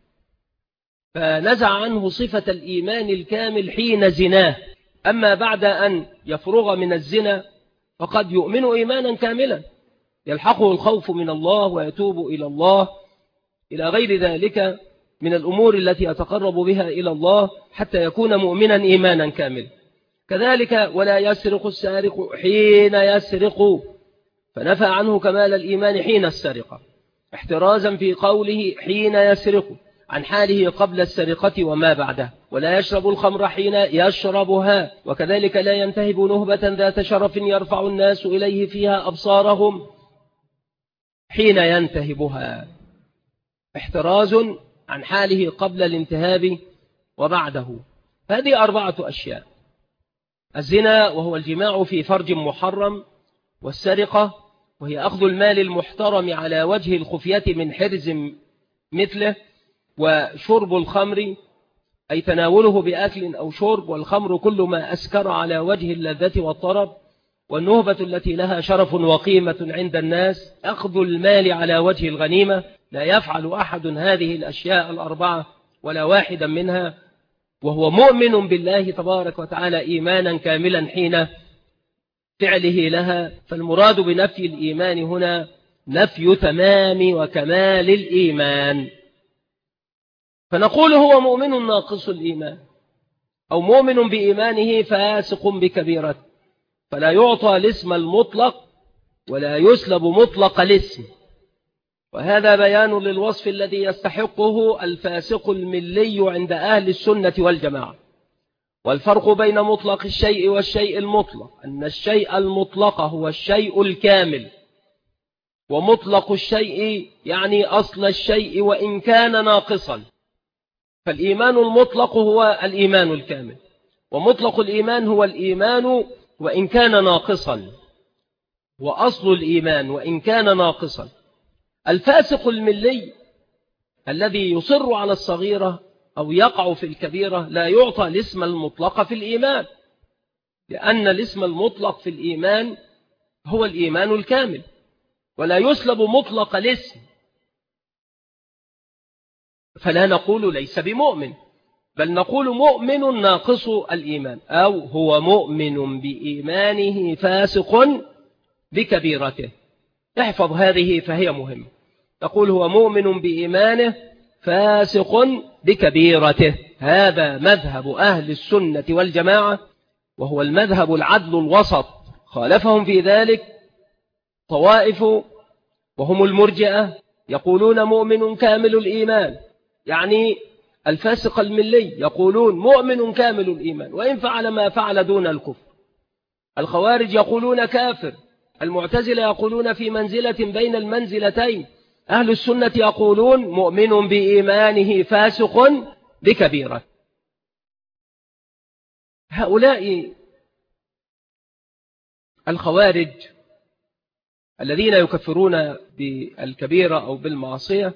Speaker 2: فنزع عنه صفة الإيمان الكامل حين زناه، أما بعد أن يفرغ من الزنا فقد يؤمن إيمانا كاملا يلحقه الخوف من الله ويتوب إلى الله إلى غير ذلك من الأمور التي يتقرب بها إلى الله حتى يكون مؤمنا إيمانا كاملا. كذلك ولا يسرق السارق حين يسرق، فنفى عنه كمال الإيمان حين السرقة، احترازا في قوله حين يسرق عن حاله قبل السرقة وما بعده. ولا يشرب الخمر حين يشربها، وكذلك لا ينتهب نهبة ذات شرف يرفع الناس إليه فيها أبصارهم حين ينتهبها، احتراز عن حاله قبل الانتهاب وبعده. هذه 4 أشياء: الزنا وهو الجماع في فرج محرم، والسرقة وهي أخذ المال المحترم على وجه الخفية من حرز مثله، وشرب الخمر أي تناوله بأكل أو شرب، والخمر كل ما أسكر على وجه اللذة والطرب، والنهبة التي لها شرف وقيمة عند الناس أخذ المال على وجه الغنيمة. لا يفعل أحد هذه الأشياء 4 ولا واحدا منها وهو مؤمن بالله تبارك وتعالى إيمانا كاملا حين فعله لها. فالمراد بنفي الإيمان هنا نفي تمام وكمال الإيمان. فنقول هو مؤمن ناقص الإيمان، أو مؤمن بإيمانه فاسق بكبيرته، فلا يعطى الاسم المطلق ولا يسلب مطلق الاسم. وهذا بيان للوصف الذي يستحقه الفاسق الملي عند أهل السنة والجماعة. والفرق بين مطلق الشيء والشيء المطلق أن الشيء المطلق هو الشيء الكامل، ومطلق الشيء يعني أصل الشيء وإن كان ناقصا. فالإيمان المطلق هو الإيمان الكامل، ومطلق الإيمان هو الإيمان وإن كان ناقصا، وأصل الإيمان وإن كان ناقصا. الفاسق الملي الذي يصر على الصغيرة أو يقع في الكبيرة لا يعطى الاسم المطلق في الإيمان، لأن الاسم المطلق في الإيمان هو الإيمان الكامل، ولا يسلب مطلق الاسم، فلا نقول ليس بمؤمن، بل نقول مؤمن ناقص الإيمان، أو هو مؤمن بإيمانه فاسق بكبيرته. احفظ هذه فهي مهمة. تقول هو مؤمن بإيمانه فاسق بكبيرته. هذا مذهب أهل السنة والجماعة، وهو المذهب العدل الوسط. خالفهم في ذلك طوائف وهم المرجئة، يقولون مؤمن كامل الإيمان، يعني الفاسق الملي يقولون مؤمن كامل الإيمان وإن فعل ما فعل دون الكفر. الخوارج يقولون كافر، المعتزلة يقولون في منزلة بين المنزلتين، أهل السنة يقولون مؤمن بإيمانه فاسق بكبيرة. هؤلاء الخوارج الذين يكفرون بالكبيرة أو بالمعصية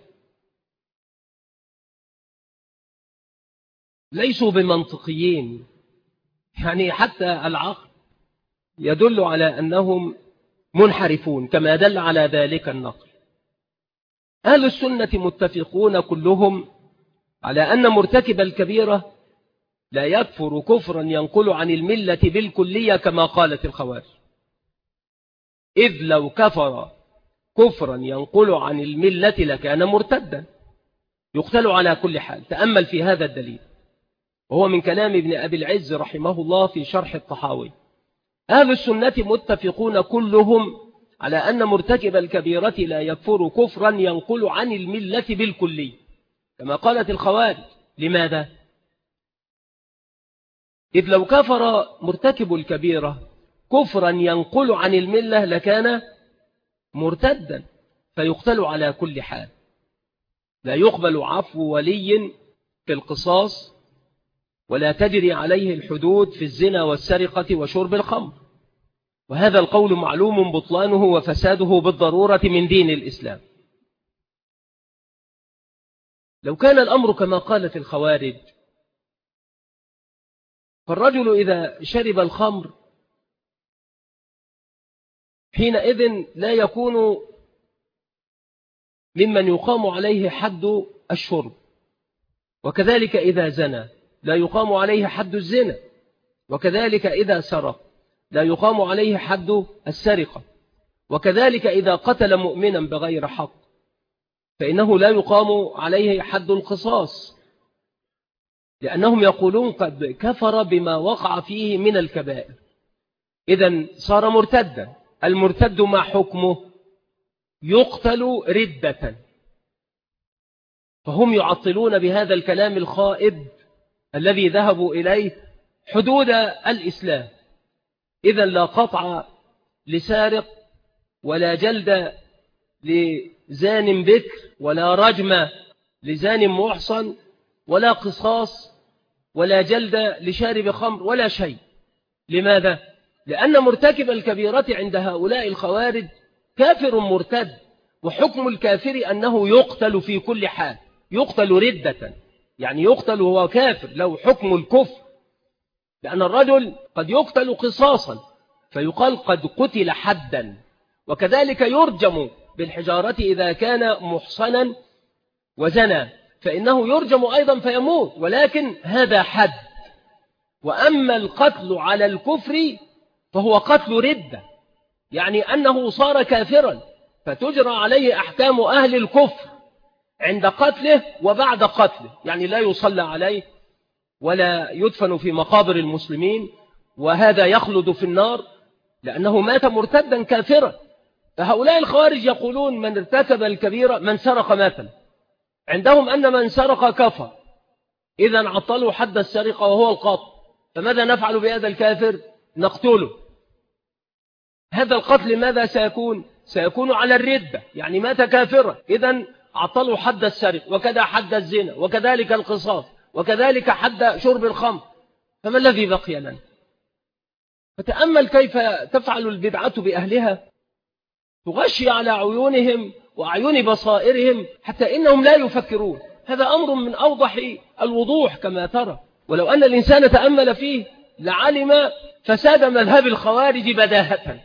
Speaker 2: ليسوا بمنطقيين، يعني حتى العقل يدل على أنهم منحرفون كما دل على ذلك النقل. أهل السنة متفقون كلهم على أن مرتكب الكبيرة لا يكفر كفرا ينقل عن الملة بالكلية كما قالت الخوارج، إذ لو كفر كفرا ينقل عن الملة لكان مرتدا يقتل على كل حال. تأمل في هذا الدليل، وهو من كلام ابن أبي العز رحمه الله في شرح الطحاوي. أهل السنة متفقون كلهم على أن مرتكب الكبيرة لا يكفر كفرا ينقل عن الملة بالكلي كما قالت الخوارج. لماذا؟ إذ لو كفر مرتكب الكبيرة كفرا ينقل عن الملة لكان مرتدا فيقتل على كل حال، لا يقبل عفو ولي في القصاص، ولا تجري عليه الحدود في الزنا والسرقة وشرب الخمر. وهذا القول معلوم بطلانه وفساده بالضرورة من دين الإسلام. لو كان الأمر كما قالت الخوارج، فالرجل إذا شرب الخمر حينئذ لا يكون ممن يقام عليه حد الشرب، وكذلك إذا زنى لا يقام عليه حد الزنا، وكذلك إذا سرق لا يقام عليه حد السرقة، وكذلك إذا قتل مؤمنا بغير حق فإنه لا يقام عليه حد القصاص، لأنهم يقولون قد كفر بما وقع فيه من الكبائر، إذن صار مرتدا. المرتد ما حكمه؟ يقتل ردة. فهم يعطلون بهذا الكلام الخائب الذي ذهبوا إليه حدود الإسلام. إذن لا قطع لسارق، ولا جلد لزان بكر، ولا رجم لزان محصن، ولا قصاص، ولا جلد لشارب خمر، ولا شيء. لماذا؟ لأن مرتكب الكبيرة عند هؤلاء الخوارج كافر مرتد، وحكم الكافر أنه يقتل في كل حال، يقتل ردة، يعني يقتل وهو كافر، له حكم الكفر. لأن الرجل قد يقتل قصاصا فيقال قد قتل حدا، وكذلك يرجم بالحجارة إذا كان محصنا وزنى، فإنه يرجم أيضا فيموت، ولكن هذا حد. وأما القتل على الكفر فهو قتل ردة، يعني أنه صار كافرا فتجرى عليه أحكام أهل الكفر عند قتله وبعد قتله، يعني لا يصلى عليه ولا يدفن في مقابر المسلمين، وهذا يخلد في النار لأنه مات مرتدا كافرا. فهؤلاء الخوارج يقولون من ارتكب الكبيرة، من سرق مثلا، عندهم أن من سرق كفر، إذا عطلوا حد السرقة وهو القتل، فماذا نفعل بهذا الكافر؟ نقتله. هذا القتل ماذا سيكون؟ سيكون على الردة، يعني مات كافرا، إذا عطلوا حد السرقة، وكذا حد الزنا، وكذلك القصاص، وكذلك حد شرب الخمر. فما الذي بقي لنا؟ فتأمل كيف تفعل البدعة بأهلها، تغشي على عيونهم وأعين بصائرهم حتى إنهم لا يفكرون. هذا أمر من أوضح الوضوح كما ترى، ولو أن الإنسان تأمل فيه لعلم فساد مذهب الخوارج بداهة،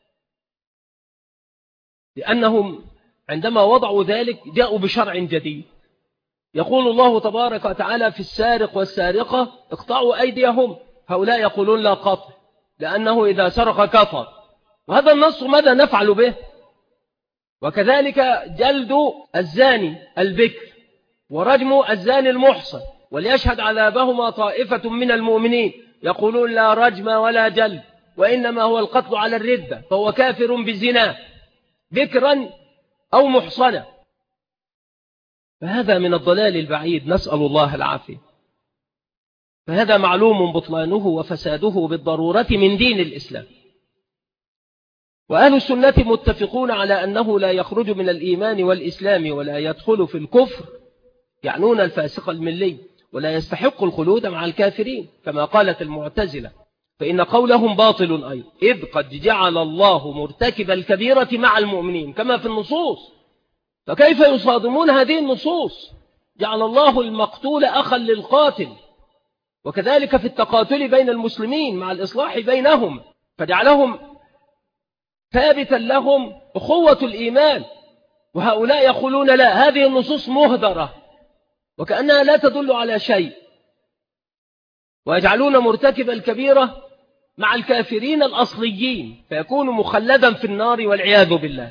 Speaker 2: لأنهم عندما وضعوا ذلك جاءوا بشرع جديد. يقول الله تبارك وتعالى في السارق والسارقة اقطعوا أيديهم، هؤلاء يقولون لا قطع لأنه إذا سرق كفر، وهذا النص ماذا نفعل به؟ وكذلك جلد الزاني البكر ورجم الزاني المحصن، وليشهد عذابهما طائفة من المؤمنين، يقولون لا رجم ولا جلد وإنما هو القتل على الردة، فهو كافر بالزنا بكرا أو محصنا. فهذا من الضلال البعيد، نسأل الله العافية. فهذا معلوم بطلانه وفساده بالضرورة من دين الإسلام. وأهل السنة متفقون على أنه لا يخرج من الإيمان والإسلام ولا يدخل في الكفر، يعنون الفاسق الملي، ولا يستحق الخلود مع الكافرين كما قالت المعتزلة، فإن قولهم باطل أيضا، إذ قد جعل الله مرتكب الكبيرة مع المؤمنين كما في النصوص. فكيف يصادمون هذه النصوص؟ جعل الله المقتول أخا للقاتل، وكذلك في التقاتل بين المسلمين مع الإصلاح بينهم، فجعلهم ثابتا لهم أخوة الإيمان. وهؤلاء يقولون لا، هذه النصوص مهدرة وكأنها لا تدل على شيء، ويجعلون مرتكب الكبيرة مع الكافرين الأصليين فيكون مخلدا في النار والعياذ بالله.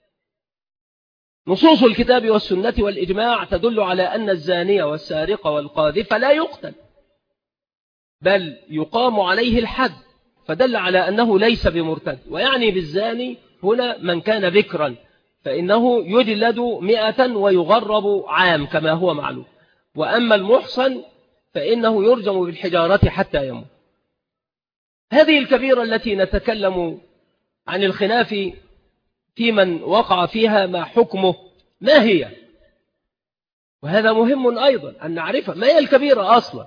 Speaker 2: نصوص الكتاب والسنة والإجماع تدل على أن الزانية والسارق والقاذف لا يقتل، بل يقام عليه الحد، فدل على أنه ليس بمرتد. ويعني بالزاني هنا من كان بكرا، فإنه يجلد 100 ويغرب عام كما هو معلوم. وأما المحصن فإنه يرجم بالحجارة حتى يموت. هذه الكبيرة التي نتكلم عن الخلاف في من وقع فيها ما حكمه، ما هي؟ وهذا مهم أيضا أن نعرف ما هي الكبيرة أصلا.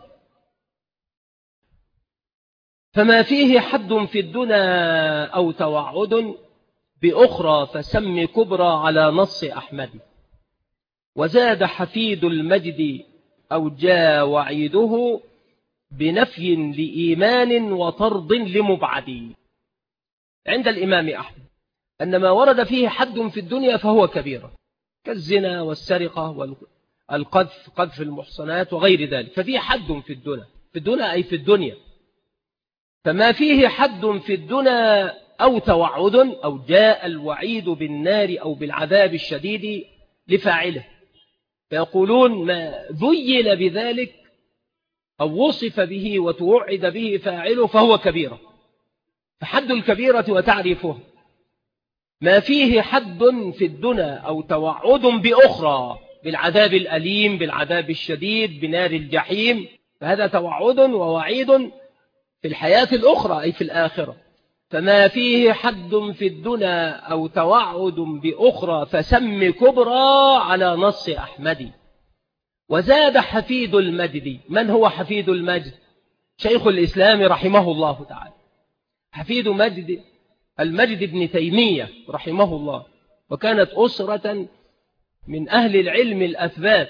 Speaker 2: فما فيه حد في الدنا أو توعد بأخرى فسم كبرى على نص أحمد، وزاد حفيد المجد أو جاء وعيده بنفي لإيمان وطرد لمبعد. عند الإمام أحمد أن ما ورد فيه حد في الدنيا فهو كبيرة، كالزنا والسرقة والقذف، قذف المحصنات وغير ذلك، ففيه حد في الدنيا، في الدنيا أي في الدنيا. فما فيه حد في الدنيا أو توعد أو جاء الوعيد بالنار أو بالعذاب الشديد لفاعله، فيقولون ما ذيل بذلك أو وصف به وتوعد به فاعله فهو كبيرة. فحد الكبيرة وتعريفه ما فيه حد في الدنيا أو توعد بأخرى بالعذاب الأليم، بالعذاب الشديد، بنار الجحيم، فهذا توعد ووعيد في الحياة الأخرى أي في الآخرة. فما فيه حد في الدنيا أو توعد بأخرى فسم كبرى على نص أحمد. وزاد حفيد المجد. من هو حفيد المجد؟ شيخ الإسلام رحمه الله تعالى. حفيد المجد ابن تيمية رحمه الله، وكانت أسرة من أهل العلم الأثبات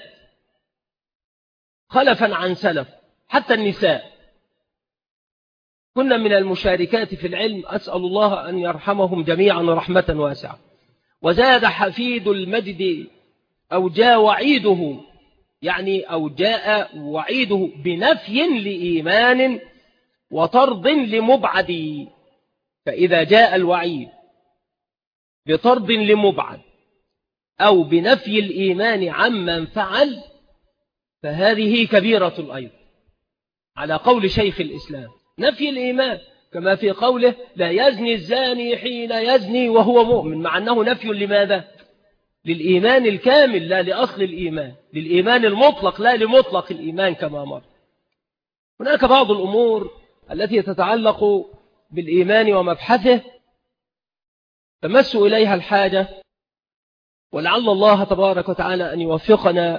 Speaker 2: خلفا عن سلف، حتى النساء كنا من المشاركات في العلم، أسأل الله أن يرحمهم جميعا رحمة واسعة. وزاد حفيد المجد أو جاء وعيده، يعني أو جاء وعيده بنفي لإيمان وطرد لمبعد. فإذا جاء الوعيد بطرد لمبعد أو بنفي الإيمان عمن فعل فهذه كبيرة أيضا على قول شيخ الإسلام. نفي الإيمان كما في قوله لا يزني الزاني حين يزني وهو مؤمن، مع أنه نفي لماذا؟ للإيمان الكامل لا لأصل الإيمان، للإيمان المطلق لا لمطلق الإيمان كما مر. هناك بعض الأمور التي تتعلق بالإيمان ومبحثه تمس إليها الحاجة، ولعل الله تبارك وتعالى أن يوفقنا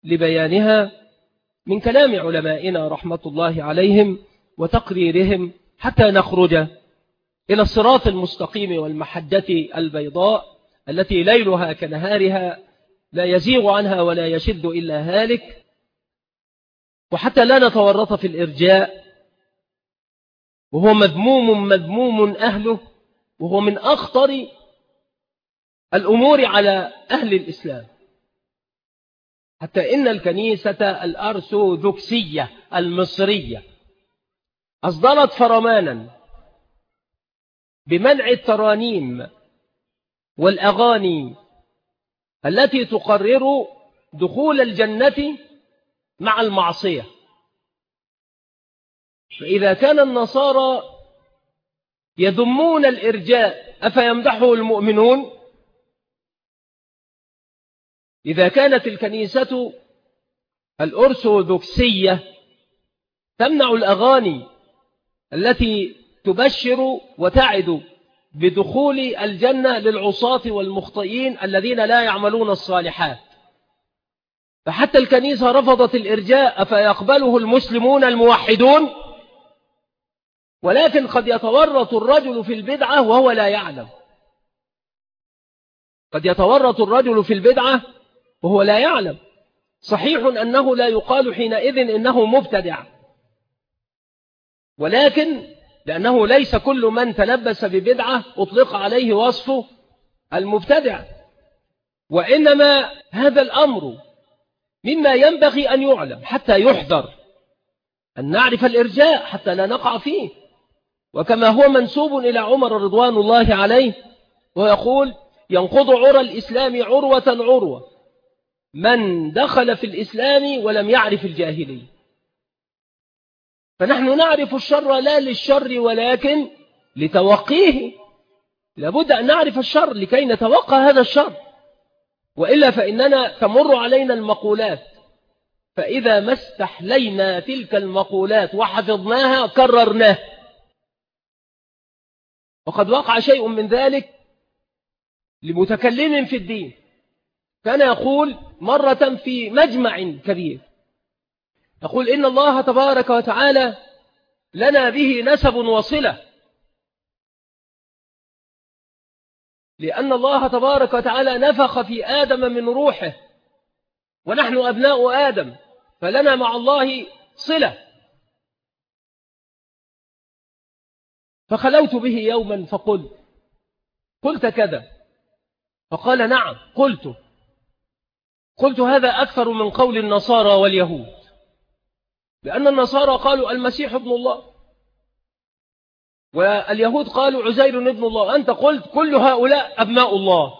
Speaker 2: لبيانها من كلام علمائنا رحمة الله عليهم وتقريرهم حتى نخرج إلى الصراط المستقيم والمحجة البيضاء التي ليلها كنهارها لا يزيغ عنها ولا يشد إلا هالك، وحتى لا نتورط في الإرجاء وهو مذموم أهله، وهو من أخطر الأمور على أهل الإسلام. حتى إن الكنيسة الأرثوذكسية المصرية أصدرت فرمانا بمنع الترانيم والأغاني التي تقرر دخول الجنة مع المعصية. فإذا كان النصارى يذمون الإرجاء أفيمدحه المؤمنون؟ إذا كانت الكنيسة الأرثوذكسية تمنع الأغاني التي تبشر وتعد بدخول الجنة للعصاة والمخطئين الذين لا يعملون الصالحات، فحتى الكنيسة رفضت الإرجاء فيقبله المسلمون الموحدون؟ ولكن قد يتورط الرجل في البدعة وهو لا يعلم، قد يتورط الرجل في البدعة وهو لا يعلم. صحيح أنه لا يقال حينئذ إنه مبتدع، ولكن لأنه ليس كل من تلبس ببدعة أطلق عليه وصفه المبتدع، وإنما هذا الأمر مما ينبغي أن يعلم حتى يحذر أن نعرف الإرجاء حتى لا نقع فيه. وكما هو منسوب إلى عمر رضوان الله عليه ويقول: ينقض عرى الإسلام عروة عروة من دخل في الإسلام ولم يعرف الجاهلية. فنحن نعرف الشر لا للشر ولكن لتوقيه، لابد أن نعرف الشر لكي نتوقع هذا الشر، وإلا فإننا تمر علينا المقولات، فإذا ما استحلينا تلك المقولات وحفظناها كررناها. وقد وقع شيء من ذلك لمتكلم في الدين، كان يقول مرة في مجمع كبير، يقول: إن الله تبارك وتعالى لنا به نسب وصلة، لأن الله تبارك وتعالى نفخ في آدم من روحه، ونحن أبناء آدم فلنا مع الله صلة. فخلوت به يوما قلت كذا، فقال: نعم قلت هذا أكثر من قول النصارى واليهود، لأن النصارى قالوا المسيح ابن الله، واليهود قالوا عزير ابن الله، أنت قلت كل هؤلاء أبناء الله.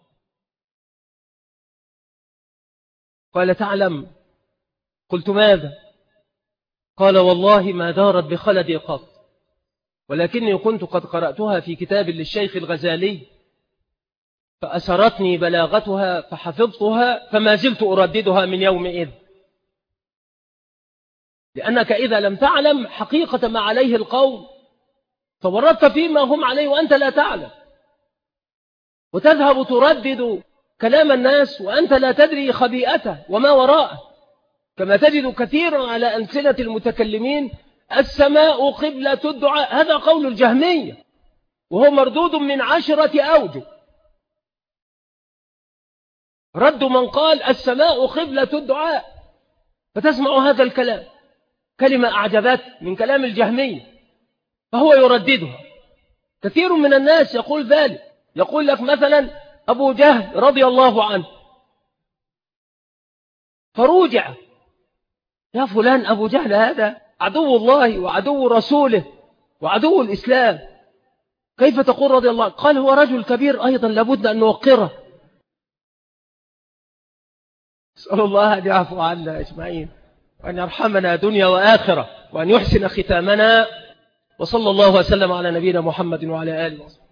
Speaker 2: قال: تعلم؟ قلت: ماذا؟ قال: والله ما دارت بخلدي قط، ولكني كنت قد قرأتها في كتاب للشيخ الغزالي فأسرتني بلاغتها فحفظتها فما زلت أرددها من يومئذ. لأنك إذا لم تعلم حقيقة ما عليه القوم فوردت فيما هم عليه وأنت لا تعلم، وتذهب تردد كلام الناس وأنت لا تدري خبيئته وما وراءه. كما تجد كثيرا على أمثلة المتكلمين: السماء قبلة الدعاء، هذا قول الجهمية وهو مردود من 10 أوجه. رد من قال السماء قبلة الدعاء، فتسمع هذا الكلام كلمة أعجبت من كلام الجهمية فهو يرددها. كثير من الناس يقول ذلك، يقول لك مثلا أبو جهل رضي الله عنه، فروجع: يا فلان أبو جهل هذا عدو الله وعدو رسوله وعدو الإسلام، كيف تقول رضي الله؟ قال: هو رجل كبير أيضا لابد أن نوقره. أسأل الله أن يعفو عنا أجمعين وأن يرحمنا دنيا وآخرة وأن يحسن ختامنا، وصلى الله وسلم على نبينا محمد وعلى آله وصحبه.